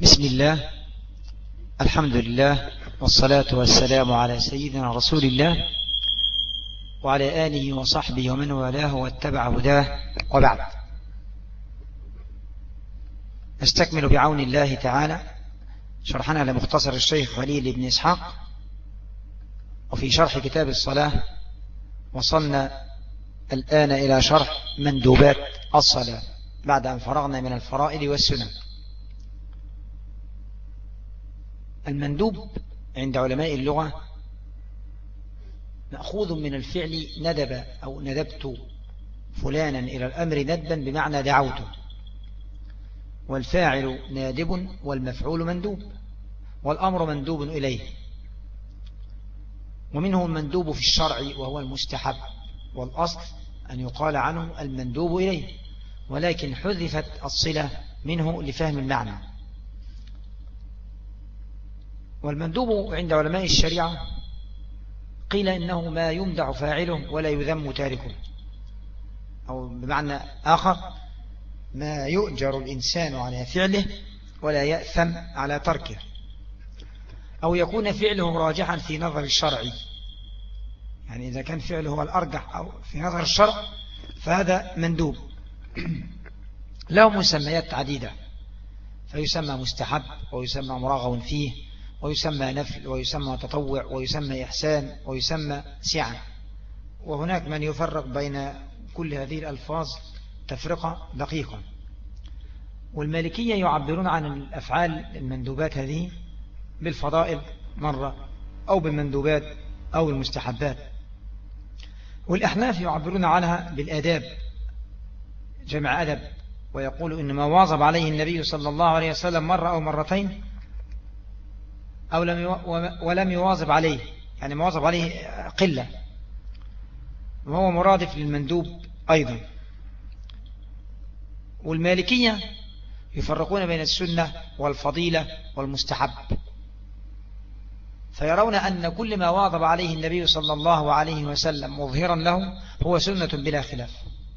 بسم الله، الحمد لله، والصلاة والسلام على سيدنا رسول الله وعلى آله وصحبه ومن والاه واتبع هداه، وبعد. نستكمل بعون الله تعالى شرحنا لمختصر الشيخ خليل بن إسحاق، وفي شرح كتاب الصلاة وصلنا الآن إلى شرح مندوبات الصلاة بعد أن فرغنا من الفرائض والسنن. المندوب عند علماء اللغة مأخوذ من الفعل ندب أو ندبت فلانا إلى الأمر ندبا بمعنى دعوته، والفاعل نادب والمفعول مندوب والأمر مندوب إليه. ومنه المندوب في الشرع وهو المستحب، والأصل أن يقال عنه المندوب إليه، ولكن حذفت الصلة منه لفهم المعنى. والمندوب عند علماء الشريعة قيل إنه ما يمدح فاعله ولا يذم تاركه، أو بمعنى آخر ما يؤجر الإنسان على فعله ولا يأثم على تركه، أو يكون فعله راجحا في نظر الشرع. يعني إذا كان فعله هو الأرجح أو في نظر الشرع فهذا مندوب. له مسميات عديدة، فيسمى مستحب، ويسمى مرغب فيه، ويسمى نفل، ويسمى تطوع، ويسمى إحسان، ويسمى سعة. وهناك من يفرق بين كل هذه الألفاظ تفرقة دقيقة. والمالكية يعبرون عن الأفعال المندوبات هذه بالفضائل مرة، أو بالمندوبات أو المستحبات. والأحناف يعبرون عنها بالآداب، جمع أدب، ويقول إن ما واظب عليه النبي صلى الله عليه وسلم مرة أو مرتين أو ولم يواظب عليه، يعني ما واظب عليه قلة، وهو مرادف للمندوب أيضا. والمالكية يفرقون بين السنة والفضيلة والمستحب، فيرون أن كل ما واظب عليه النبي صلى الله عليه وسلم مظهرا له هو سنة بلا خلاف.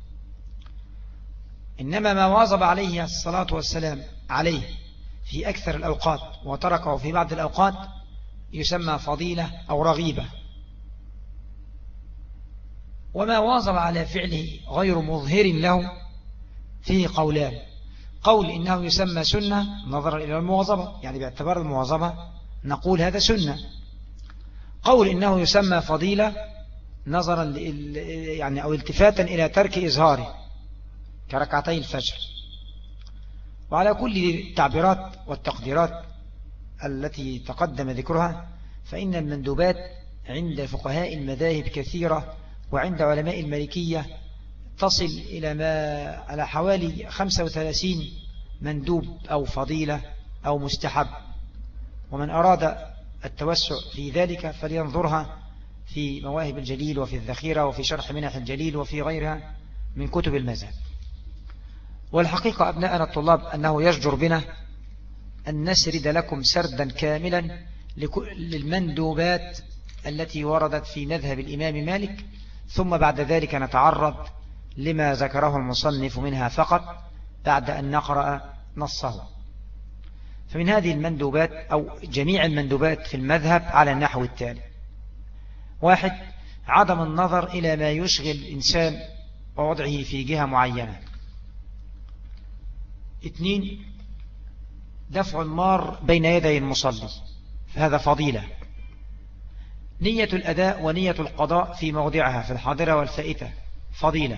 إنما ما واظب عليه الصلاة والسلام عليه في أكثر الأوقات وتركه في بعض الأوقات يسمى فضيلة أو رغيبة. وما واظب على فعله غير مظهر له فيه قولان: قول إنه يسمى سنة نظرا إلى المواظبة، يعني باعتبار المواظبة نقول هذا سنة. قول إنه يسمى فضيلة نظرا يعني أو التفاتا إلى ترك إظهاره كركعتي الفجر. وعلى كل التعبيرات والتقديرات التي تقدم ذكرها، فإن المندوبات عند فقهاء المذاهب كثيرة، وعند علماء المالكية تصل إلى ما على حوالي 35 مندوب أو فضيلة أو مستحب. ومن أراد التوسع في ذلك فلينظرها في مواهب الجليل وفي الذخيرة وفي شرح منح الجليل وفي غيرها من كتب المذهب. والحقيقة أبناءنا الطلاب أنه يجدر بنا أن نسرد لكم سردا كاملا للمندوبات التي وردت في مذهب الإمام مالك، ثم بعد ذلك نتعرض لما ذكره المصنف منها فقط بعد أن نقرأ نصه. فمن هذه المندوبات أو جميع المندوبات في المذهب على النحو التالي: 1. عدم النظر إلى ما يشغل الإنسان ووضعه في جهة معينة. 2. دفع المار بين يدي المصلي، فهذا فضيلة. نية الأداء ونية القضاء في موضعها في الحاضرة والفائتة، فضيلة.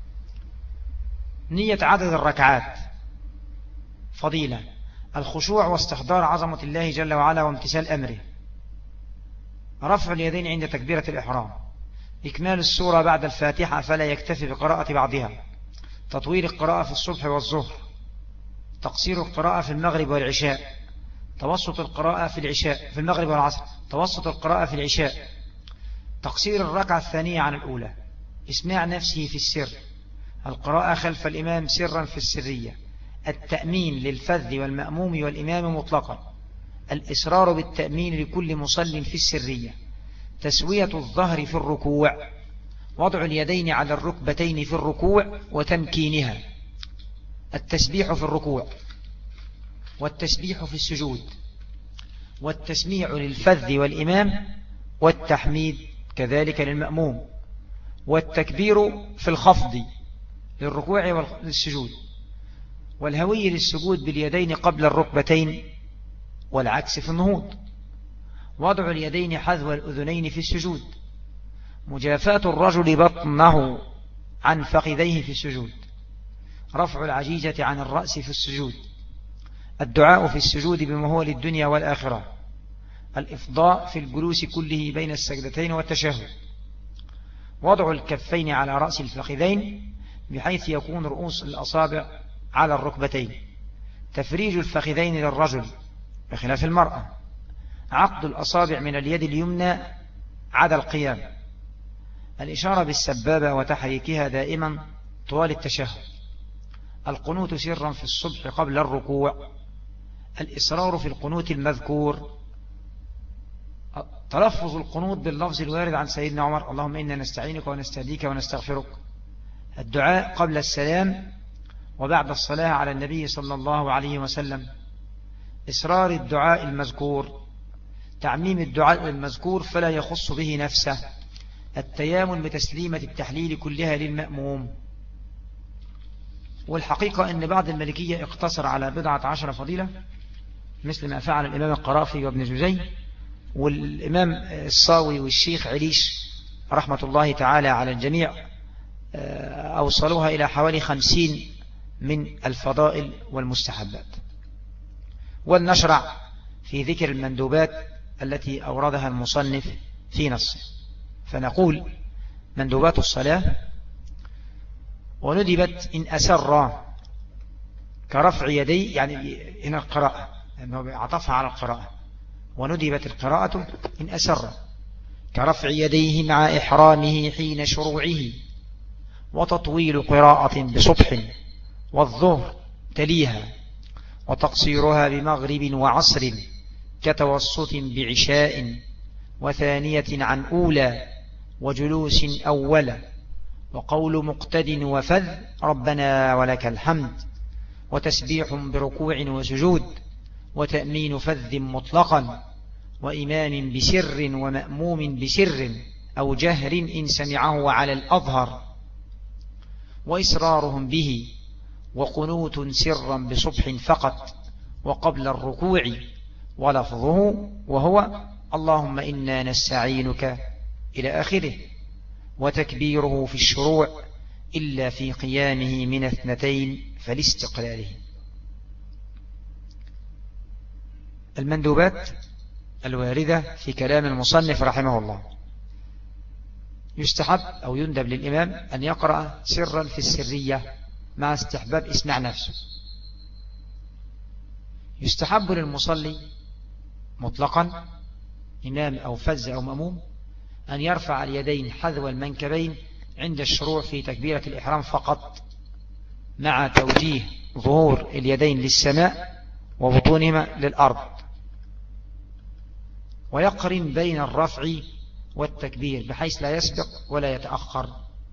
نية عدد الركعات، فضيلة. الخشوع واستحضار عظمة الله جل وعلا وامتثال أمره. رفع اليدين عند تكبيرة الإحرام. إكمال السورة بعد الفاتحة فلا يكتفي بقراءة بعضها. تطويل القراءة في الصبح والظهر. تقصير القراءة في المغرب والعشاء. توسط القراءة في العشاء في المغرب والعصر. توسط القراءة في العشاء. تقصير الركعة الثانية عن الأولى. إسماع نفسه في السر. القراءة خلف الإمام سرا في السرية. التأمين للفذ والمأموم والإمام مطلقا. الإصرار بالتأمين لكل مصل في السرية. تسوية الظهر في الركوع. وضع اليدين على الركبتين في الركوع وتمكينها. التسبيح في الركوع. والتسبيح في السجود، والتسميع للفذ والإمام، والتحميد كذلك للمأموم، والتكبير في الخفض للركوع والسجود، والهوي للسجود باليدين قبل الركبتين والعكس في النهوض، وضع اليدين حذو الأذنين في السجود، مجافاة الرجل بطنه عن فخذيه في السجود، رفع العجيجة عن الرأس في السجود، الدعاء في السجود بمهول الدنيا والآخرة، الإفضاء في الجلوس كله بين السجدتين والتشهد، وضع الكفين على رأس الفخذين بحيث يكون رؤوس الأصابع على الركبتين، تفريج الفخذين للرجل بخلاف المرأة، عقد الأصابع من اليد اليمنى عدا القيام، الإشارة بالسبابة وتحريكها دائما طوال التشهد، القنوت سرا في الصبح قبل الركوع، الإصرار في القنوت المذكور، تلفظ القنوت باللفظ الوارد عن سيدنا عمر: اللهم إنا نستعينك ونستهديك ونستغفرك، الدعاء قبل السلام وبعد الصلاة على النبي صلى الله عليه وسلم، إصرار الدعاء المذكور، تعميم الدعاء المذكور فلا يخص به نفسه، التيامن بتسليمة التحليل كلها للمأموم. والحقيقة أن بعض المالكية اقتصر على 11 فضيلة مثل ما فعل الإمام القرافي وابن جزي، والإمام الصاوي والشيخ عليش رحمة الله تعالى على الجميع أوصلوها إلى حوالي 50 من الفضائل والمستحبات. ولنشرع في ذكر المندوبات التي أوردها المصنف في نصه، فنقول: مندوبات الصلاة: وندبت إن أسر كرفع يدي، يعني هنا القراءة أنه عطفها على القراءة، وندبت القراءة إن أسر كرفع يديه مع إحرامه حين شروعه، وتطويل قراءة بصبح والظهر تليها، وتقصيرها بمغرب وعصر كتوسط بعشاء، وثانية عن أولى، وجلوس أولا، وقول مقتد وفذ ربنا ولك الحمد، وتسبيح بركوع وسجود، وتأمين فذ مطلقا، وإمام بسر ومأموم بسر أو جهر إن سمعه على الأظهر، وإسرارهم به، وقنوت سرا بصبح فقط وقبل الركوع، ولفظه وهو اللهم إنا نستعينك إلى آخره، وتكبيره في الشروع إلا في قيامه من 2 فلاستقلاله. المندوبات الواردة في كلام المصنف رحمه الله: يستحب أو يندب للإمام أن يقرأ سرا في السرية مع استحباب إسماع نفسه. يستحب للمصلي مطلقا إمام أو فز أو مأموم أن يرفع اليدين حذو المنكبين عند الشروع في تكبيرة الإحرام فقط، مع توجيه ظهور اليدين للسماء وبطونهما للأرض، ويقرن بين الرفع والتكبير بحيث لا يسبق ولا يتأخر.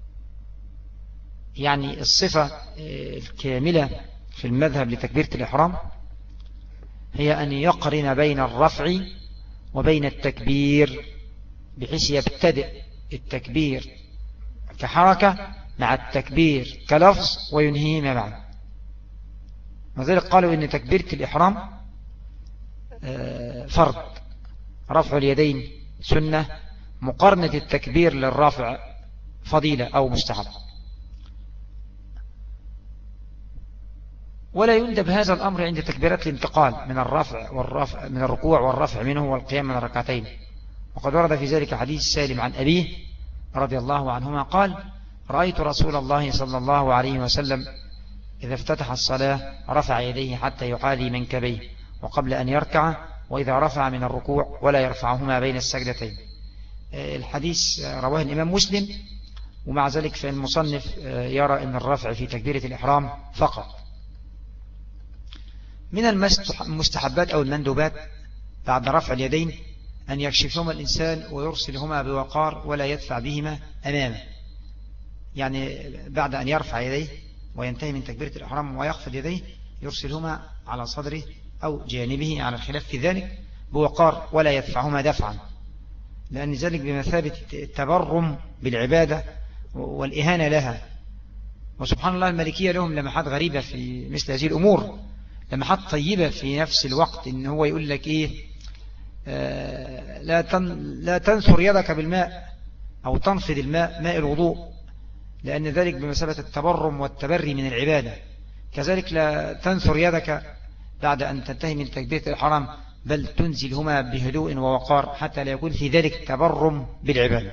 يعني الصفة الكاملة في المذهب لتكبيرة الإحرام هي أن يقرن بين الرفع وبين التكبير، بحيث يبتدئ التكبير كحركة مع التكبير كلفظ وينهيهما معا. وذلك قالوا إن تكبيرة الإحرام فرض، رفع اليدين سنة، مقارنة التكبير للرافع فضيلة أو مستحب. ولا يندب هذا الأمر عند تكبيرات الانتقال من من الركوع والرفع منه والقيام من الركعتين. وقد ورد في ذلك حديث سالم عن أبيه رضي الله عنهما قال: رأيت رسول الله صلى الله عليه وسلم إذا افتتح الصلاة رفع يديه حتى يحاذي منكبيه وقبل أن يركع، وإذا رفع من الركوع ولا يرفعهما بين السجدتين. الحديث رواه الإمام مسلم، ومع ذلك فالمصنف يرى أن الرفع في تكبيرة الإحرام فقط. من المستحبات أو المندوبات بعد رفع اليدين أن يكشفهما الإنسان ويرسلهما بوقار ولا يدفع بهما أمامه. يعني بعد أن يرفع يديه وينتهي من تكبيرة الإحرام ويخفض يديه يرسلهما على صدره أو جانبه على الخلاف في ذلك بوقار ولا يدفعهما دفعا، لأن ذلك بمثابة التبرم بالعبادة والإهانة لها. وسبحان الله الملكية لهم لمحات غريبة في مثل هذه الأمور، لمحات طيبة في نفس الوقت، إن هو يقول لك إيه لا تنثر يدك بالماء أو تنفض الماء ماء الوضوء، لأن ذلك بمثابة التبرم والتبري من العبادة. كذلك لا تنثر يدك بعد أن تنتهي من تكبيرة الحرام، بل تنزلهما بهدوء ووقار حتى لا يكون في ذلك تبرم بالعبادة.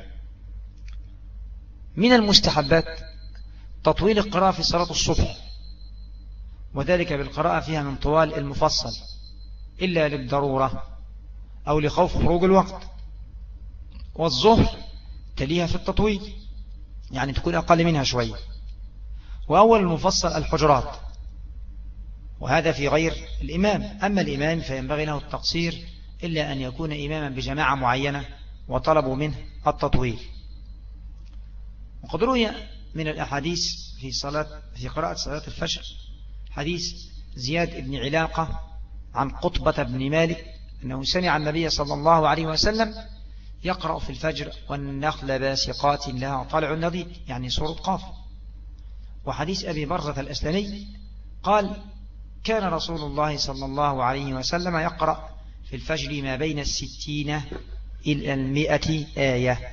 من المستحبات تطويل القراءة في صلاة الصبح، وذلك بالقراءة فيها من طوال المفصل إلا للضرورة أو لخوف خروج الوقت. والظهر تليها في التطويل، يعني تكون أقل منها شوية. وأول المفصل الحجرات، وهذا في غير الإمام. أما الإمام فينبغي له التقصير إلا أن يكون إماما بجماعة معينة وطلبوا منه التطويل. وقد روي من الأحاديث في قراءة صلاة الفجر حديث زياد بن علاقة عن قطبة بن مالك أنه سمع النبي صلى الله عليه وسلم يقرأ في الفجر والنخل باسقات لها طالع نضيد، يعني سورة قاف. وحديث أبي برزة الأسلمي قال كان رسول الله صلى الله عليه وسلم يقرأ في الفجر ما بين 60 إلى 100 آية.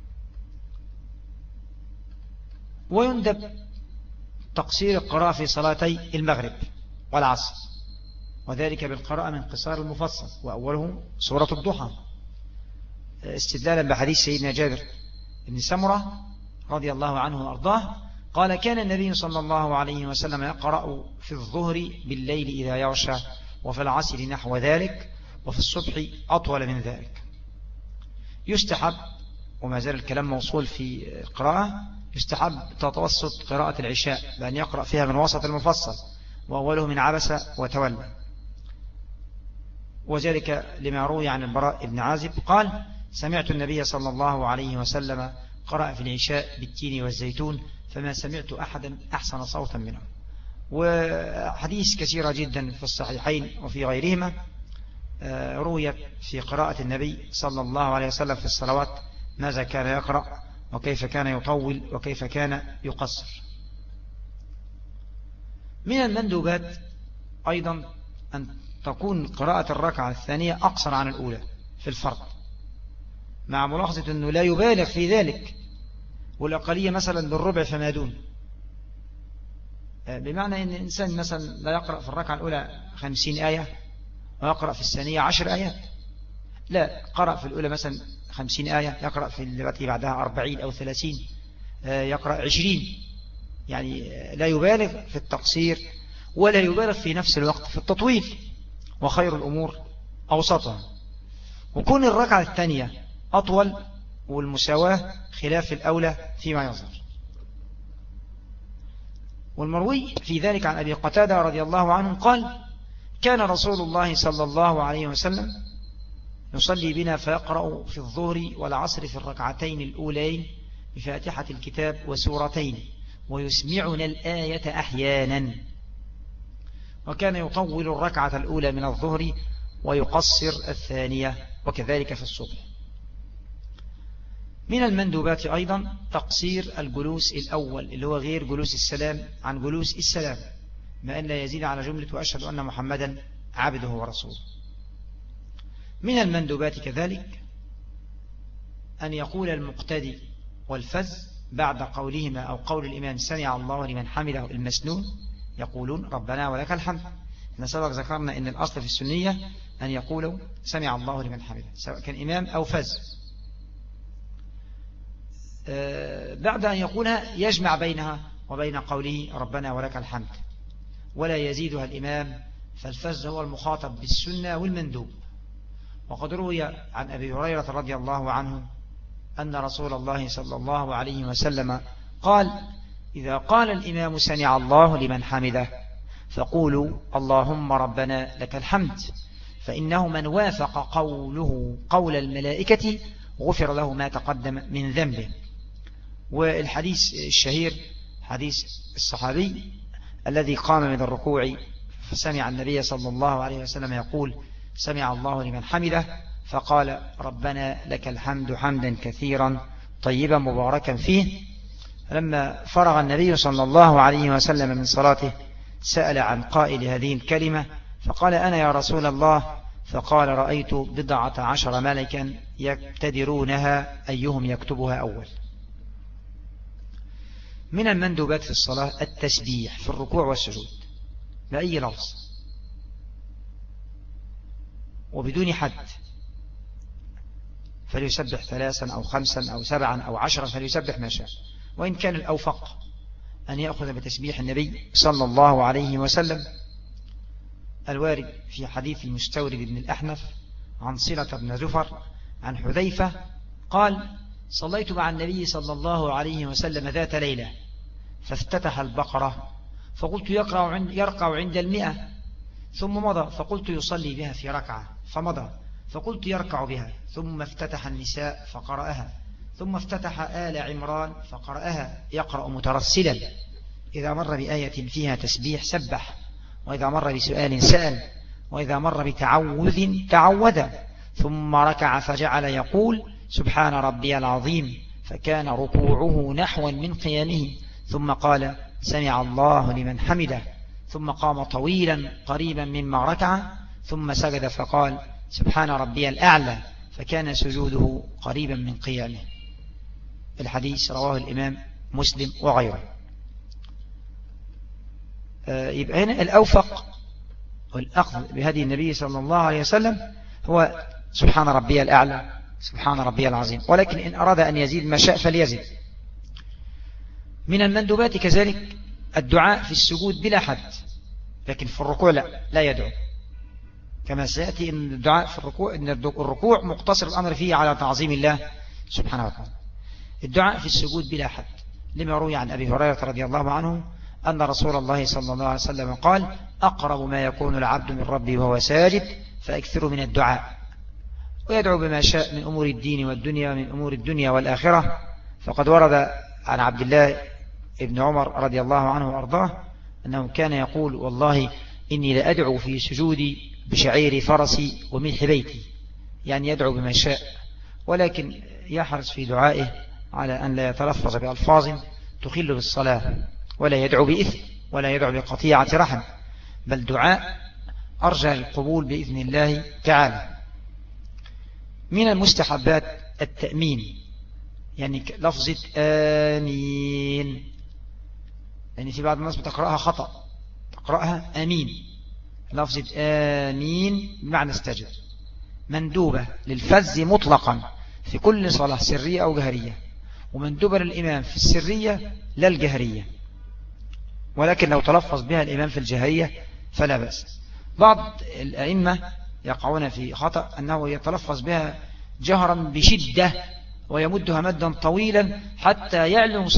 ويندب تقصير القراءة في صلاتي المغرب والعصر، وذلك بالقراءة من قصار المفصل، وأوله سورة الضحى، استدلالا بحديث سيدنا جابر بن سمرة رضي الله عنه وأرضاه قال كان النبي صلى الله عليه وسلم يقرأ في الظهر بالليل إذا يغشى، وفي العصر نحو ذلك، وفي الصبح أطول من ذلك. يستحب، وما زال الكلام موصول في القراءة، يستحب تتوسط قراءة العشاء بأن يقرأ فيها من وسط المفصل، وأوله من عبس وتولى، وذلك لما روي عن البراء بن عازب قال سمعت النبي صلى الله عليه وسلم قرأ في العشاء بالتين والزيتون فما سمعت أحدا أحسن صوتا منه. وحديث كثيرة جدا في الصحيحين وفي غيرهما رويت في قراءة النبي صلى الله عليه وسلم في الصلوات، ماذا كان يقرأ وكيف كان يطول وكيف كان يقصر. من المندوبات أيضا أن تكون قراءة الركعة الثانية أقصر عن الأولى في الفرض، مع ملاحظة أنه لا يبالغ في ذلك، والأقلية مثلا بالربع فما دون، بمعنى أن الإنسان مثلا لا يقرأ في الركعة الأولى 50 آية ويقرأ في الثانية 10 آيات، لا، قرأ في الأولى مثلا 50 آية، يقرأ في التي بعدها 40 أو 30، يقرأ 20، يعني لا يبالغ في التقصير ولا يبالغ في نفس الوقت في التطويل، وخير الأمور أوسطها. وكون الركعة الثانية أطول والمساواة خلاف الأولى فيما يظهر. والمروي في ذلك عن أبي قتادة رضي الله عنه قال كان رسول الله صلى الله عليه وسلم يصلي بنا فيقرأ في الظهر والعصر في الركعتين الأولين بفاتحة الكتاب وسورتين، ويسمعنا الآية أحيانا، وكان يطول الركعة الأولى من الظهر ويقصر الثانية، وكذلك في الصبح. من المندوبات أيضا تقصير الجلوس الأول اللي هو غير جلوس السلام عن جلوس السلام، ما أن لا يزيد على جملة وأشهد أن محمدا عبده ورسوله. من المندوبات كذلك أن يقول المقتدي والفز بعد قولهما أو قول الإمام سمع الله لمن حمده المسنون يقولون ربنا ولك الحمد. احنا سبق ذكرنا أن الأصل في السنية أن يقولوا سمع الله لمن حمده سواء كان إمام أو فز. بعد أن يقولها يجمع بينها وبين قوله ربنا ولك الحمد، ولا يزيدها الإمام، فالفز هو المخاطب بالسنة والمندوب. وقد روي عن أبي هريرة رضي الله عنه أن رسول الله صلى الله عليه وسلم قال إذا قال الإمام سمع الله لمن حمده فقولوا اللهم ربنا لك الحمد، فإنه من وافق قوله قول الملائكة غفر له ما تقدم من ذنبه. والحديث الشهير حديث الصحابي الذي قام من الركوع فسمع النبي صلى الله عليه وسلم يقول سمع الله لمن حمده، فقال ربنا لك الحمد حمدا كثيرا طيبا مباركا فيه. لما فرغ النبي صلى الله عليه وسلم من صلاته سأل عن قائل هذه الكلمة فقال أنا يا رسول الله، فقال رأيت 12 ملكا يبتدرونها أيهم يكتبها أول. من المندوبات في الصلاة التسبيح في الركوع والسجود بأي لفظ وبدون حد، فليسبح 3 أو 5 أو 7 أو 10، فليسبح ما شاء. وإن كان الأوفق أن يأخذ بتسبيح النبي صلى الله عليه وسلم الوارد في حديث المستورد بن الأحنف عن صلة بن زفر عن حذيفة قال صليت مع النبي صلى الله عليه وسلم ذات ليلة فافتتح البقرة فقلت يرقع عند 100 ثم مضى، فقلت يصلي بها في ركعة فمضى، فقلت يركع بها، ثم افتتح النساء فقرأها، ثم افتتح آل عمران فقرأها يقرأ مترسلا، إذا مر بآية فيها تسبيح سبح، وإذا مر بسؤال سأل، وإذا مر بتعوذ تعوذ، ثم ركع فجعل يقول سبحان ربي العظيم، فكان ركوعه نحوا من قيامه، ثم قال سمع الله لمن حمده، ثم قام طويلا قريبا مما ركع، ثم سجد فقال سبحان ربي الأعلى، فكان سجوده قريبا من قيامه. الحديث رواه الإمام مسلم وغيره. يبقى هنا الأوفق والأخذ بهدي النبي صلى الله عليه وسلم هو سبحان ربي الأعلى سبحان ربي العظيم، ولكن إن أراد أن يزيد ما شاء فليزيد. من المندوبات كذلك الدعاء في السجود بلا حد، لكن في الركوع لا يدعو، كما سيأتي إن الدعاء في الركوع إن الركوع مقتصر الأمر فيه على تعظيم الله سبحانه وتعالى. الدعاء في السجود بلا حد لما روي عن أبي هريرة رضي الله عنه أن رسول الله صلى الله عليه وسلم قال أقرب ما يكون العبد من ربه وهو ساجد فأكثر من الدعاء، ويدعو بما شاء من أمور الدين والدنيا ومن أمور الدنيا والآخرة. فقد ورد عن عبد الله ابن عمر رضي الله عنه وأرضاه أنه كان يقول والله إني لأدعو في سجودي بشعير فرسي وملح بيتي، يعني يدعو بما شاء، ولكن يحرص في دعائه على أن لا يتلفظ بألفاظ تخل بالصلاة، ولا يدعو بإثم، ولا يدعو بقطيعة رحم، بل دعاء أرجى القبول بإذن الله تعالى. من المستحبات التأمين، يعني لفظة آمين، يعني في بعض الناس بتقرأها خطأ، تقرأها آمين، لفظة آمين بمعنى استجب، مندوبة للفز مطلقا في كل صلاة سرية أو جهرية، ومندوبة للإمام في السرية لا الجهرية، ولكن لو تلفظ بها الإمام في الجهرية فلا بأس. بعض الأئمة يقعون في خطأ أنه يتلفظ بها جهرا بشدة ويمدها مدا طويلا حتى يعلن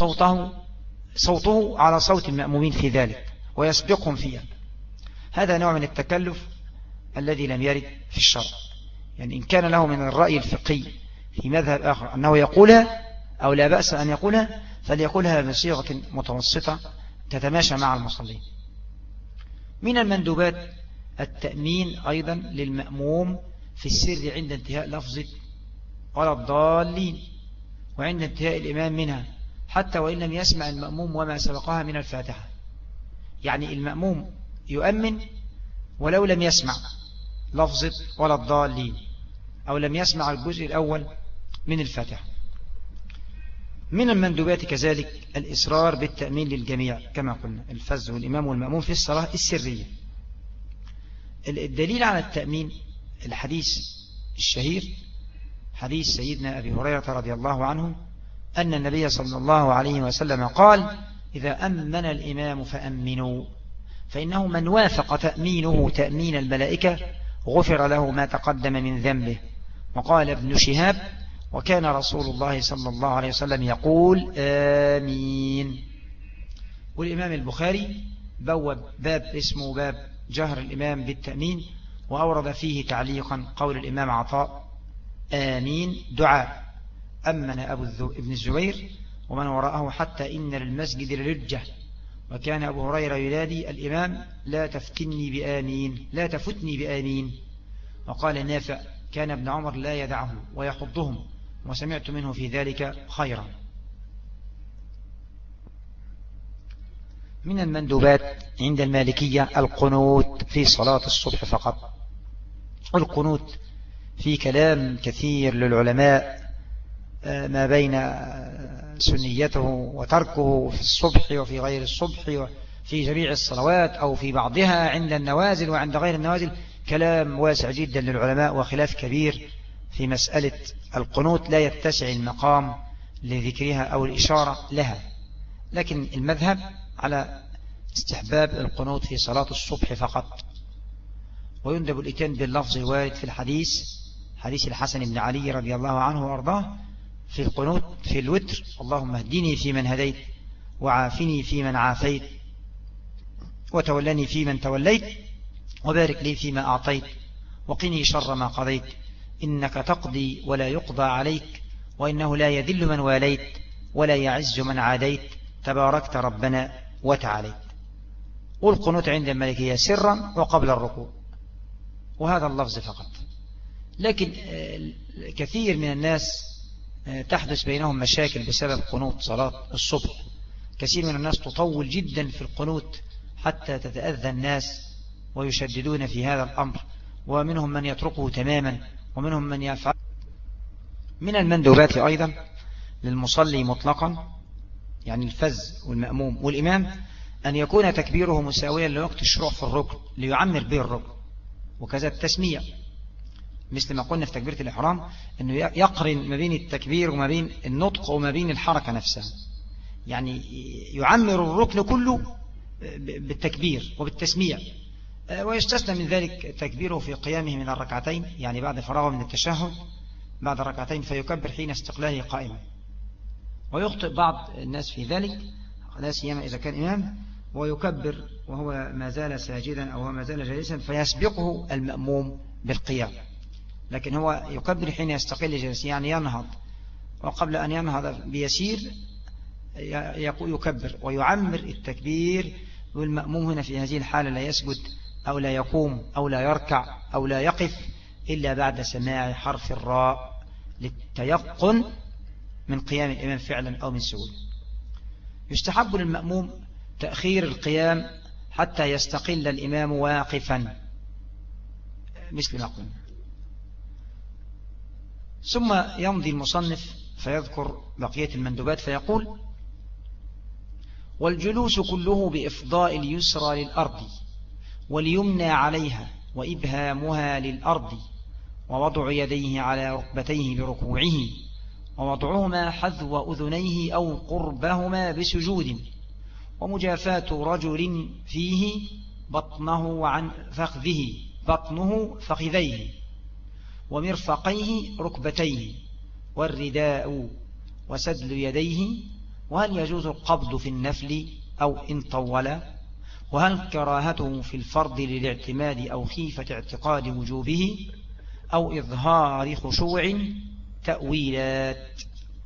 صوته على صوت المأمومين في ذلك ويسبقهم فيها. هذا نوع من التكلف الذي لم يرد في الشرع، يعني إن كان له من الرأي الفقهي في مذهب آخر أنه يقولها أو لا بأس أن يقولها فليقولها بصيغة متوسطة تتماشى مع المصلين. من المندوبات التأمين أيضا للمأموم في السر عند انتهاء لفظة ولا الضالين، وعند انتهاء الإمام منها، حتى وإن لم يسمع المأموم وما سبقها من الفاتحة، يعني المأموم يؤمن ولو لم يسمع لفظة ولا الضالين أو لم يسمع الجزء الأول من الفاتحة. من المندوبات كذلك الإصرار بالتأمين للجميع كما قلنا، الفز والإمام والمأموم في الصلاة السرية. الدليل على التأمين الحديث الشهير حديث سيدنا أبي هريرة رضي الله عنه أن النبي صلى الله عليه وسلم قال إذا أمن الإمام فأمنوا، فإنه من وافق تأمينه تأمين الملائكة غفر له ما تقدم من ذنبه. وقال ابن شهاب وكان رسول الله صلى الله عليه وسلم يقول آمين. والإمام البخاري بوب باب اسمه باب جهر الإمام بالتأمين، وأورد فيه تعليقا قول الإمام عطاء آمين دعاء أمن ابن الزبير ومن وراءه حتى إن للمسجد لرجة وكان أبو هريرة ينادي الإمام لا تفتني بآمين، لا تفتني بآمين. وقال نافع كان ابن عمر لا يدعهم ويحضهم، وسمعت منه في ذلك خيرا. من المندوبات عند المالكية القنوت في صلاة الصبح فقط. القنوت في كلام كثير للعلماء ما بين سنيته وتركه في الصبح وفي غير الصبح وفي جميع الصلوات أو في بعضها عند النوازل وعند غير النوازل، كلام واسع جدا للعلماء وخلاف كبير في مسألة القنوت، لا يتسع المقام لذكرها أو الإشارة لها، لكن المذهب على استحباب القنوت في صلاة الصبح فقط. ويندب الإتيان باللفظ الوارد في الحديث، حديث الحسن بن علي رضي الله عنه وأرضاه في القنوت في الوتر: اللهم اهدني فيمن هديت، وعافني فيمن عافيت، وتولني فيمن توليت، وبارك لي فيما أعطيت، وقني شر ما قضيت، إنك تقضي ولا يقضى عليك، وإنه لا يذل من واليت ولا يعز من عاديت، تباركت ربنا وتعاليت. والقنوت عند المالكية سرا وقبل الركوع، وهذا اللفظ فقط. لكن كثير من الناس تحدث بينهم مشاكل بسبب قنوت صلاة الصبح. كثير من الناس تطول جدا في القنوت حتى تتأذى الناس ويشددون في هذا الأمر، ومنهم من يتركه تماما ومنهم من يفعل. من المندوبات أيضا للمصلي مطلقا، يعني الفز والمأموم والإمام، أن يكون تكبيره مساويا لوقت الشروع في الركن ليعمر به الركن، وكذا التسمية، مثل ما قلنا في تكبيرة الإحرام أنه يقرن ما بين التكبير وما بين النطق وما بين الحركة نفسها، يعني يعمر الركن كله بالتكبير وبالتسمية. ويستثنى من ذلك تكبيره في قيامه من الركعتين، يعني بعد فراغه من التشهد بعد الركعتين فيكبر حين استقلاله قائما. ويخطئ بعض الناس في ذلك، لا سيما إذا كان إمام، ويكبر وهو ما زال ساجدا أو ما زال جالسا فيسبقه المأموم بالقيام، لكن هو يكبر حين يستقل جالسا، يعني ينهض، وقبل أن ينهض بيسير يكبر ويعمر التكبير. والمأموم هنا في هذه الحالة لا يسجد أو لا يقوم أو لا يركع أو لا يقف إلا بعد سماع حرف الراء للتيقن من قيام الإمام فعلا أو من سجود. يستحب للمأموم تأخير القيام حتى يستقل الإمام واقفا مثل ما قلنا. ثم يمضي المصنف فيذكر بقية المندوبات فيقول: والجلوس كله بإفضاء اليسرى للأرض واليمنى عليها وإبهامها للأرض، ووضع يديه على ركبتيه بركوعه، ووضعهما حذو أذنيه أو قربهما بسجود، ومجافاة رجل فيه بطنه عن فخذه بطنه فخذيه، ومرفقيه ركبتيه، والرداء، وسدل يديه. وهل يجوز القبض في النفل أو إن طول؟ وهل كراهته في الفرض للاعتماد أو خيفة اعتقاد وجوبه أو إظهار خشوع؟ تأويلات.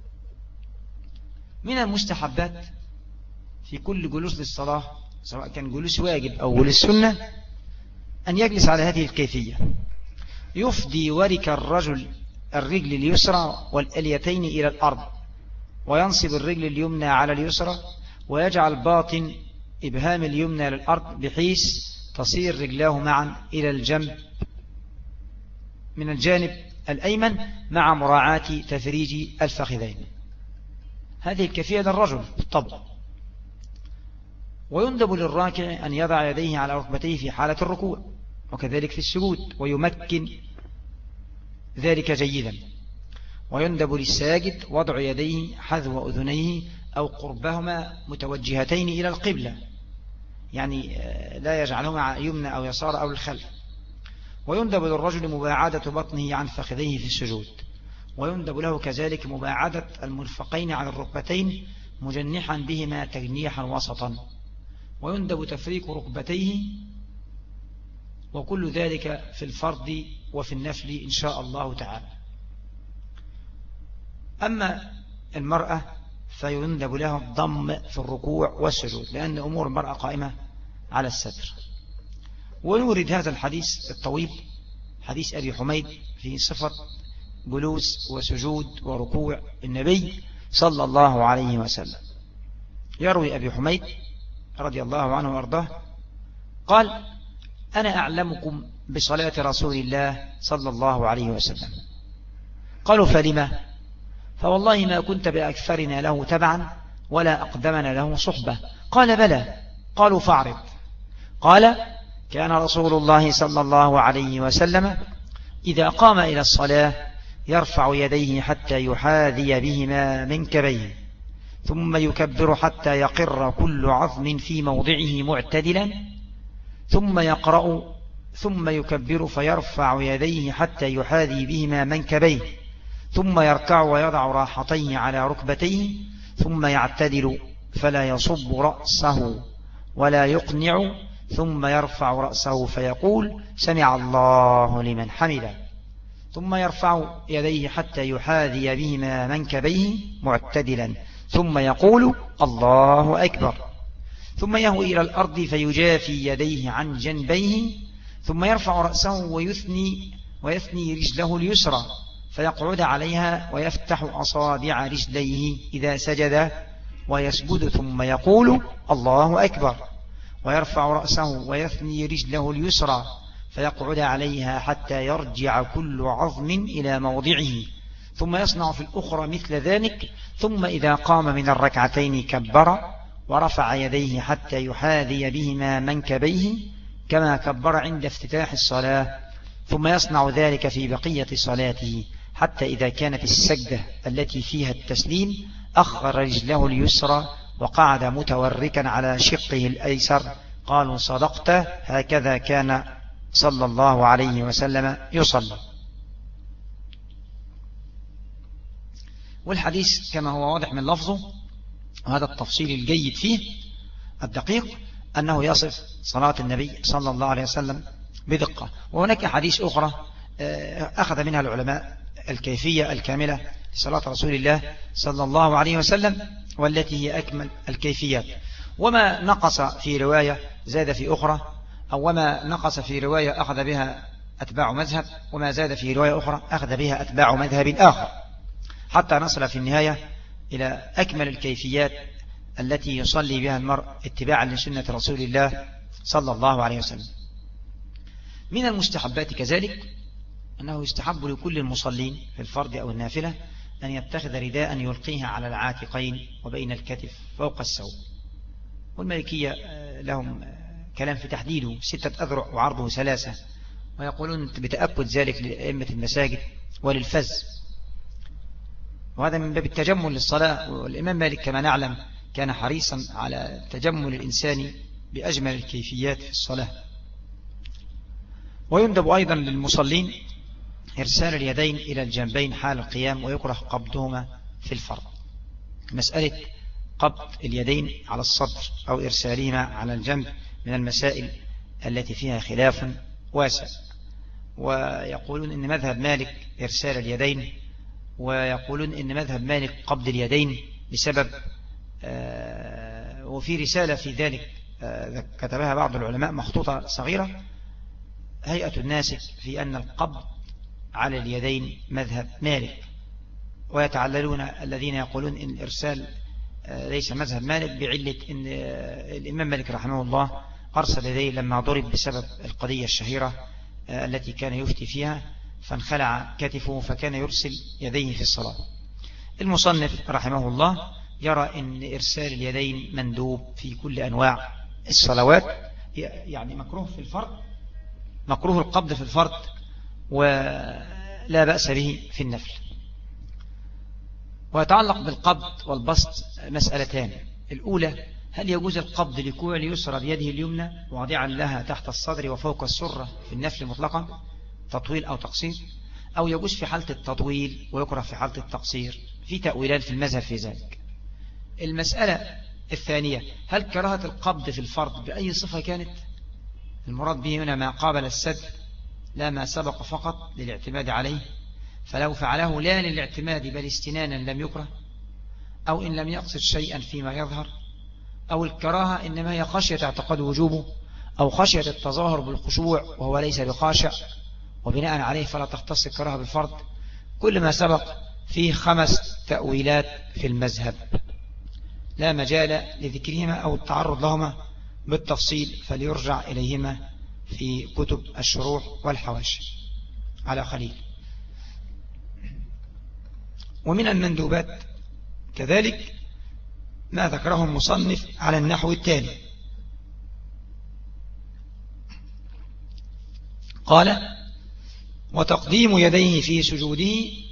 من المستحبات في كل جلوس للصلاة سواء كان جلوس واجب أو جلوس سنة أن يجلس على هذه الكيفية: يفدي ورك الرجل الرجل اليسرى والأليتين إلى الأرض، وينصب الرجل اليمنى على اليسرى، ويجعل باطن إبهام اليمنى للأرض بحيث تصير رجلاه معا إلى الجنب من الجانب الأيمن مع مراعاة تفريج الفخذين. هذه الكيفية للرجل بالطبع. ويندب للراكع أن يضع يديه على ركبتيه في حالة الركوع، وكذلك في السجود، ويمكن ذلك جيدا. ويندب للساجد وضع يديه حذو أذنيه أو قربهما متوجهتين إلى القبلة، يعني لا يجعلهما يمنى أو يسار أو الخلف. ويندب للرجل مباعدة بطنه عن فخذيه في السجود، ويندب له كذلك مباعدة المرفقين عن الركبتين مجنحا بهما تجنيحا وسطا، ويندب تفريق ركبتيه، وكل ذلك في الفرض وفي النفل إن شاء الله تعالى. أما المرأة فيندب له الضم في الركوع والسجود، لأن أمور المرأة قائمة على الستر. ونورد هذا الحديث الطويل، حديث أبي حميد في صفة جلوس وسجود وركوع النبي صلى الله عليه وسلم. يروي أبي حميد رضي الله عنه وارضاه قال: أنا أعلمكم بصلاة رسول الله صلى الله عليه وسلم. قالوا: فلما؟ فوالله ما كنت بأكثرنا له تبعا ولا أقدمنا له صحبة. قال: بلى. قالوا: فاعرض. قال: كان رسول الله صلى الله عليه وسلم إذا قام إلى الصلاة يرفع يديه حتى يحاذي بهما منكبيه، ثم يكبر حتى يقر كل عظم في موضعه معتدلا، ثم يقرأ، ثم يكبر فيرفع يديه حتى يحاذي بهما منكبيه، ثم يركع ويضع راحتيه على ركبتيه، ثم يعتدل فلا يصب رأسه ولا يقنع، ثم يرفع رأسه فيقول: سمع الله لمن حمده، ثم يرفع يديه حتى يحاذي بهما منكبيه معتدلا، ثم يقول: الله أكبر، ثم يهوي إلى الأرض فيجافي يديه عن جنبيه، ثم يرفع رأسه ويثني رجله اليسرى فيقعد عليها ويفتح أصابع رجليه إذا سجد ويسجد، ثم يقول: الله أكبر، ويرفع رأسه ويثني رجله اليسرى فيقعد عليها حتى يرجع كل عظم إلى موضعه، ثم يصنع في الأخرى مثل ذلك، ثم إذا قام من الركعتين كبر ورفع يديه حتى يحاذي بهما منكبيه كما كبر عند افتتاح الصلاة، ثم يصنع ذلك في بقية صلاته، حتى إذا كانت السجدة التي فيها التسليم أخر رجله اليسرى وقعد متوركا على شقه الأيسر. قالوا: صدقت، هكذا كان صلى الله عليه وسلم يصلي. والحديث كما هو واضح من لفظه، وهذا التفصيل الجيد فيه الدقيق، أنه يصف صلاة النبي صلى الله عليه وسلم بدقة. وهناك حديث أخرى أخذ منها العلماء الكيفية الكاملة لصلاة رسول الله صلى الله عليه وسلم، والتي هي أكمل الكيفيات. وما نقص في رواية زاد في أخرى، أو وما نقص في رواية أخذ بها أتباع مذهب، وما زاد في رواية أخرى أخذ بها أتباع مذهب آخر، حتى نصل في النهاية إلى أكمل الكيفيات التي يصلي بها المرء اتباعا لسنة رسول الله صلى الله عليه وسلم. من المستحبات كذلك أنه يستحب لكل المصلين في الفرض أو النافلة أن يتخذ رداء يلقيه على العاتقين وبين الكتف فوق الثوب. والمالكية لهم كلام في تحديده 6 أذرع وعرضه 3، ويقولون بتأكد ذلك لأئمة المساجد وللفز، وهذا من باب التجمل للصلاة. والإمام مالك كما نعلم كان حريصا على تجمل الإنسان بأجمل الكيفيات في الصلاة. ويندب أيضا للمصلين إرسال اليدين إلى الجنبين حال القيام، ويكره قبضهما في الفرض. مسألة قبض اليدين على الصدر أو إرسالهما على الجنب من المسائل التي فيها خلاف واسع. ويقولون إن مذهب مالك إرسال اليدين، ويقولون إن مذهب مالك قبض اليدين لسبب، وفي رسالة في ذلك كتبها بعض العلماء مخطوطة صغيرة، هيئة الناسك في أن القبض على اليدين مذهب مالك. ويتعللون الذين يقولون إن الإرسال ليس مذهب مالك بعلة إن الإمام مالك رحمه الله أرسل يديه لما ضرب بسبب القضية الشهيرة التي كان يفتي فيها، فانخلع كتفه فكان يرسل يديه في الصلاة. المصنف رحمه الله يرى أن إرسال اليدين مندوب في كل أنواع الصلوات، يعني مكروه في الفرض، مكروه القبض في الفرض ولا بأس به في النفل. ويتعلق بالقبض والبسط مسألتان: الأولى، هل يجوز القبض لكوع اليسرى بيده اليمنى واضعا لها تحت الصدر وفوق السرة في النفل مطلقا تطويل أو تقصير، أو يجوز في حالة التطويل ويكره في حالة التقصير؟ في تأويلان في المذهب في ذلك. المسألة الثانية، هل كراهة القبض في الفرض بأي صفة كانت؟ المراد به هنا ما قابل السد لا ما سبق فقط للاعتماد عليه، فلو فعله لا للاعتماد بل استنانا لم يكره، أو إن لم يقصد شيئا فيما يظهر، أو الكراهة إنما هي خشية اعتقاد وجوبه، أو خشية التظاهر بالخشوع وهو ليس بخاشع، وبناء عليه فلا تختص الكراهة بالفرض. كل ما سبق فيه 5 تأويلات في المذهب لا مجال لذكرهما أو التعرض لهما بالتفصيل، فليرجع إليهما في كتب الشروح والحواشي على خليل. ومن المندوبات كذلك ما ذكره المصنف على النحو التالي: قال: وتقديم يديه في سجوده،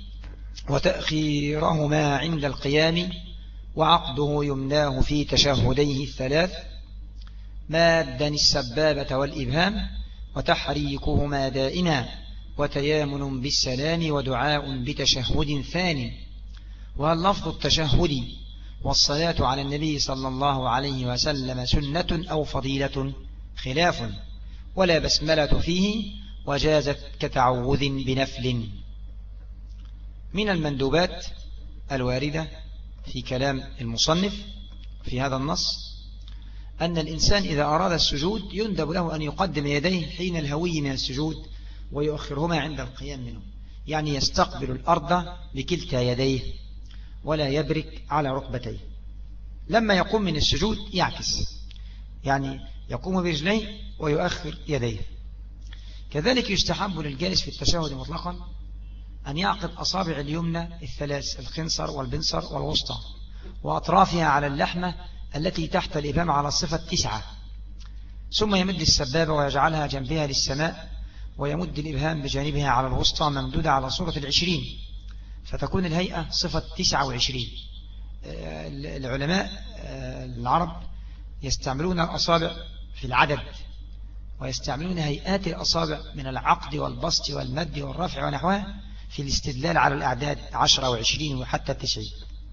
وتأخيرهما عند القيام، وعقده يمناه في تشهديه الثلاث، مادا السبابة والإبهام، وتحريكهما دائما، وتيامن بالسلام، ودعاء بتشهد ثان. وهل لفظ التشهد والصلاة على النبي صلى الله عليه وسلم سنة أو فضيلة؟ خلاف، ولا بسملة فيه، وجازت كتعوذ بنفل. من المندوبات الواردة في كلام المصنف في هذا النص أن الإنسان إذا أراد السجود يندب له أن يقدم يديه حين الهوي من السجود، ويؤخرهما عند القيام منه، يعني يستقبل الأرض بكلتا يديه ولا يبرك على ركبتيه. لما يقوم من السجود يعكس، يعني يقوم برجليه ويؤخر يديه. كذلك يستحب للجالس في التشهد مطلقا أن يعقد أصابع اليمنى الثلاث، الخنصر والبنصر والوسطى، وأطرافها على اللحمة التي تحت الإبهام على الصفة 9، ثم يمد السبابة ويجعلها جنبها للسماء، ويمد الإبهام بجانبها على الوسطى ممدودة على صورة 20، فتكون الهيئة صفة 29. العلماء العرب يستعملون الأصابع في العدد، ويستعملون هيئات الأصابع من العقد والبسط والمد والرفع ونحوها في الاستدلال على الأعداد 10 و20 وحتى 90.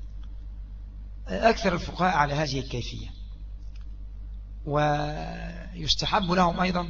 أكثر الفقهاء على هذه الكيفية. ويستحب لهم أيضا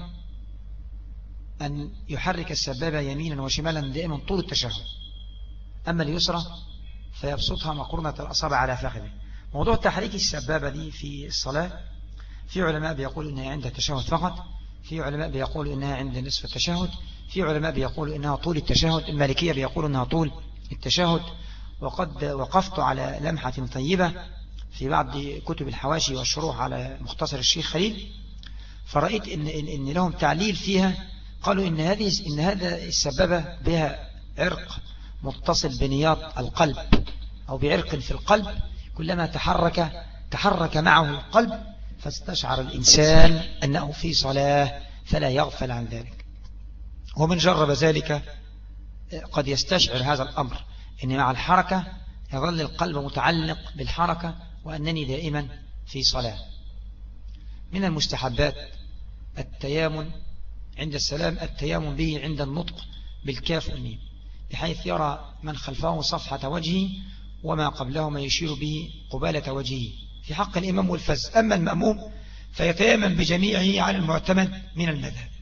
أن يحرك السبابة يمينا وشمالا دائما طول التشهد، أما اليسرى فيبسطها مقرونة الأصابع على فخذه. موضوع تحريك السبابة دي في الصلاة، في علماء بيقولوا إنها عند التشهد فقط، في علماء بيقولوا إنها عند نصف التشهد، في علماء بيقولوا إنها طول التشهد. المالكية بيقولوا إنها طول التشهد. وقد وقفت على لمحة طيبة في بعض كتب الحواشي والشروح على مختصر الشيخ خليل، فرأيت إن لهم تعليل فيها، قالوا إن هذا السبابة بها عرق متصل بنياط القلب أو بعرق في القلب، كلما تحرك معه القلب فاستشعر الإنسان أنه في صلاة فلا يغفل عن ذلك. ومن جرب ذلك قد يستشعر هذا الأمر، أن مع الحركة يظل القلب متعلق بالحركة وأنني دائما في صلاة. من المستحبات التيامن عند السلام، التيامن به عند النطق بالكاف والميم، بحيث يرى من خلفه صفحة وجهه وما قبله ما يشير به قبالة وجهه في حق الإمام والفز. أما المأموم فيتيامن بجميعه على المعتمد من المذهب.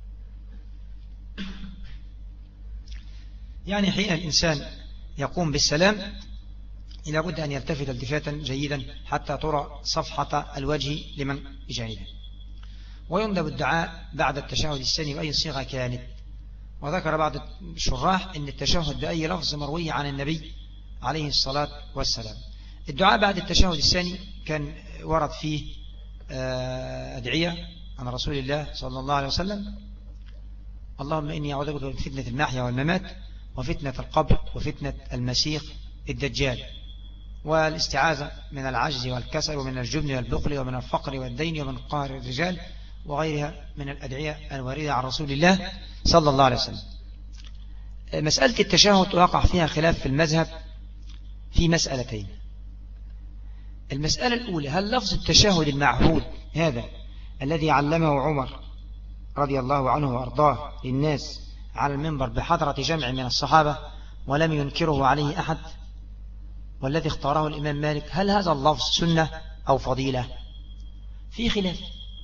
يعني حين الإنسان يقوم بالسلام إلا بد أن يلتفت التفاتا جيدا حتى ترى صفحة الوجه لمن بجانبه. ويندب الدعاء بعد التشهد الثاني بأي صيغة كانت. وذكر بعض الشراح أن التشهد بأي لفظ مروي عن النبي عليه الصلاة والسلام. الدعاء بعد التشهد الثاني كان ورد فيه أدعية عن رسول الله صلى الله عليه وسلم: اللهم إني أعوذ بك من فتنة المحيا والممات، وفتنة القبر، وفتنة المسيح الدجال، والاستعاذة من العجز والكسل، ومن الجبن والبخل، ومن الفقر والدين، ومن قهر الرجال، وغيرها من الأدعية الواردة عن رسول الله صلى الله عليه وسلم. مسألة التشهد وقع فيها خلاف في المذهب في مسألتين. المسألة الأولى: هل لفظ التشهد المعهود هذا الذي علمه عمر رضي الله عنه وأرضاه للناس على المنبر بحضرة جمع من الصحابة ولم ينكره عليه أحد، والذي اختاره الإمام مالك، هل هذا اللفظ سنة أو فضيلة؟ في خلاف.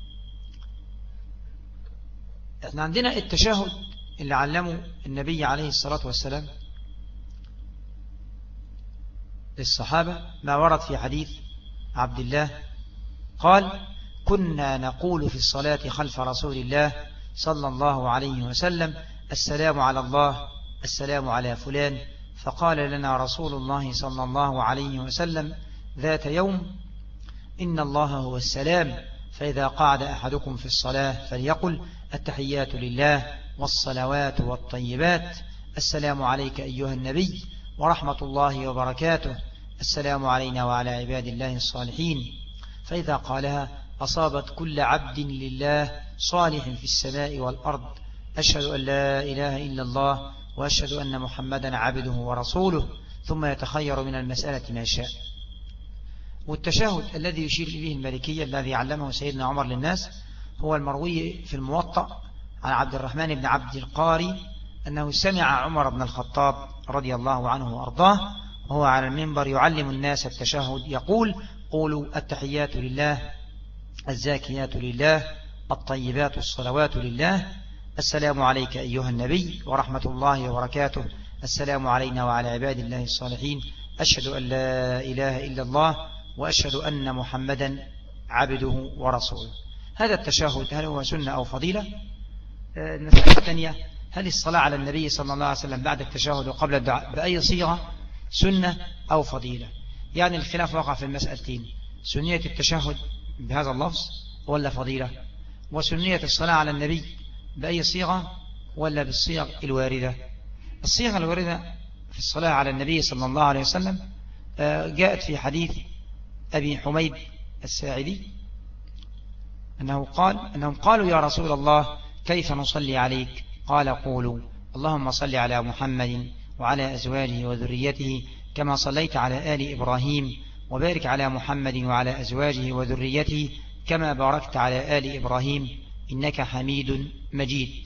احنا عندنا التشهد اللي علمه النبي عليه الصلاة والسلام للصحابة ما ورد في حديث عبد الله قال: كنا نقول في الصلاة خلف رسول الله صلى الله عليه وسلم: السلام على الله، السلام على فلان. فقال لنا رسول الله صلى الله عليه وسلم ذات يوم: إن الله هو السلام، فإذا قعد أحدكم في الصلاة فليقل: التحيات لله والصلوات والطيبات، السلام عليك أيها النبي ورحمة الله وبركاته، السلام علينا وعلى عباد الله الصالحين. فإذا قالها أصابت كل عبد لله صالح في السماء والأرض: أشهد أن لا إله إلا الله وأشهد أن محمدا عبده ورسوله، ثم يتخير من المسألة ما شاء. والتشهد الذي يشير إليه المالكية الذي علمه سيدنا عمر للناس هو المروي في الموطأ عن عبد الرحمن بن عبد القاري أنه سمع عمر بن الخطاب رضي الله عنه وأرضاه وهو على المنبر يعلم الناس التشهد يقول: قولوا التحيات لله، الزاكيات لله، الطيبات الصلوات لله، السلام عليك أيها النبي ورحمة الله وبركاته، السلام علينا وعلى عباد الله الصالحين، أشهد أن لا إله إلا الله وأشهد أن محمدا عبده ورسوله. هذا التشهد هل هو سنة أو فضيلة؟ المسألة الثانية: هل الصلاة على النبي صلى الله عليه وسلم بعد التشهد وقبل الدعاء بأي صيغة سنة أو فضيلة؟ يعني الخلاف وقع في المسألتين: سنية التشهد بهذا اللفظ ولا فضيلة؟ وسنية الصلاة على النبي بأي صيغة ولا بالصيغ الواردة؟ الصيغة الواردة في الصلاة على النبي صلى الله عليه وسلم جاءت في حديث أبي حميد الساعدي أنهم قالوا: يا رسول الله كيف نصلي عليك؟ قال: قولوا: اللهم صل على محمد وعلى أزواجه وذريته كما صليت على آل إبراهيم، وبارك على محمد وعلى أزواجه وذريته كما باركت على آل إبراهيم إنك حميد مجيد.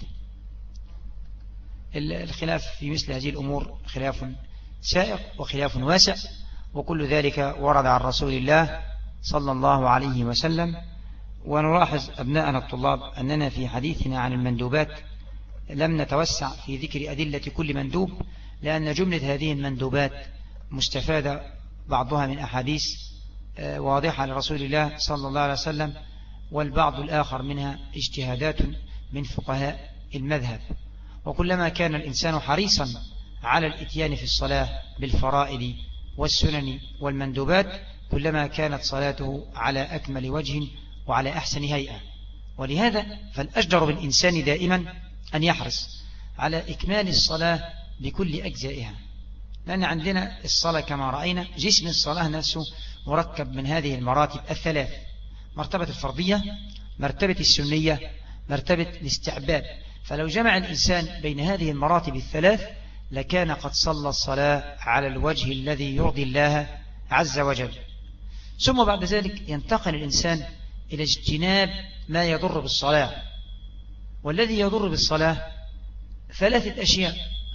الخلاف في مثل هذه الأمور خلاف سائق وخلاف واسع، وكل ذلك ورد عن رسول الله صلى الله عليه وسلم. ونلاحظ أبناءنا الطلاب أننا في حديثنا عن المندوبات لم نتوسع في ذكر أدلة كل مندوب، لأن جملة هذه المندوبات مستفادة بعضها من أحاديث واضحة لرسول الله صلى الله عليه وسلم، والبعض الآخر منها اجتهادات من فقهاء المذهب. وكلما كان الإنسان حريصا على الإتيان في الصلاة بالفرائض والسنن والمندوبات كلما كانت صلاته على أكمل وجه وعلى أحسن هيئة. ولهذا فالأجدر بالإنسان دائما أن يحرص على إكمال الصلاة بكل أجزائها، لأن عندنا الصلاة كما رأينا جسم الصلاة نفسه مركب من هذه المراتب الثلاث: مرتبة الفرضية، مرتبة السنية، مرتبة الاستعباد. فلو جمع الإنسان بين هذه المراتب الثلاث لكان قد صلى الصلاة على الوجه الذي يرضي الله عز وجل. ثم بعد ذلك ينتقل الإنسان إلى اجتناب ما يضر بالصلاة. والذي يضر بالصلاة ثلاثة أشياء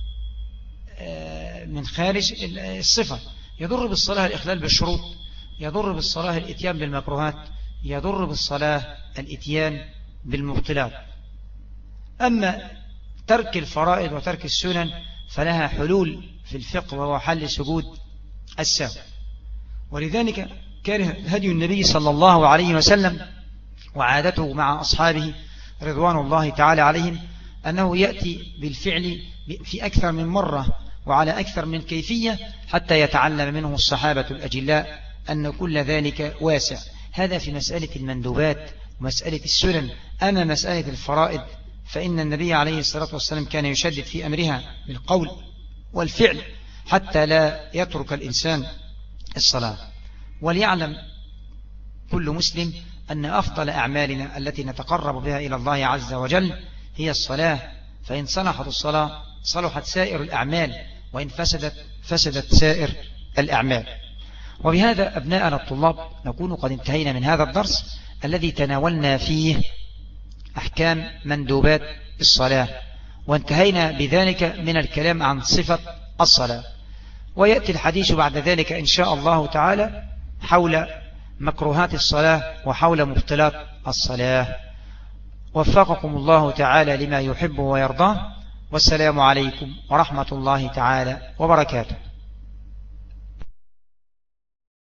من خارج الصفة: يضر بالصلاة الإخلال بالشروط، يضر بالصلاة الإتيان بالمكروهات، يضر بالصلاة الإتيان بالمبطلات. أما ترك الفرائض وترك السنن فلها حلول في الفقه، وهو حل سجود السهو. ولذلك كان هدي النبي صلى الله عليه وسلم وعادته مع أصحابه رضوان الله تعالى عليهم أنه يأتي بالفعل في أكثر من مرة وعلى أكثر من كيفية حتى يتعلم منه الصحابة الأجلاء أن كل ذلك واسع. هذا في مسألة المندوبات ومسألة السنن. أما مسألة الفرائض فإن النبي عليه الصلاة والسلام كان يشدد في أمرها بالقول والفعل حتى لا يترك الإنسان الصلاة. وليعلم كل مسلم أن أفضل أعمالنا التي نتقرب بها إلى الله عز وجل هي الصلاة، فإن صلحت الصلاة صلحت سائر الأعمال، وإن فسدت سائر الأعمال. وبهذا أبناءنا الطلاب نكون قد انتهينا من هذا الدرس الذي تناولنا فيه أحكام مندوبات الصلاة، وانتهينا بذلك من الكلام عن صفة الصلاة. ويأتي الحديث بعد ذلك إن شاء الله تعالى حول مكروهات الصلاة وحول مبطلات الصلاة. وفقكم الله تعالى لما يحب ويرضاه، والسلام عليكم ورحمة الله تعالى وبركاته.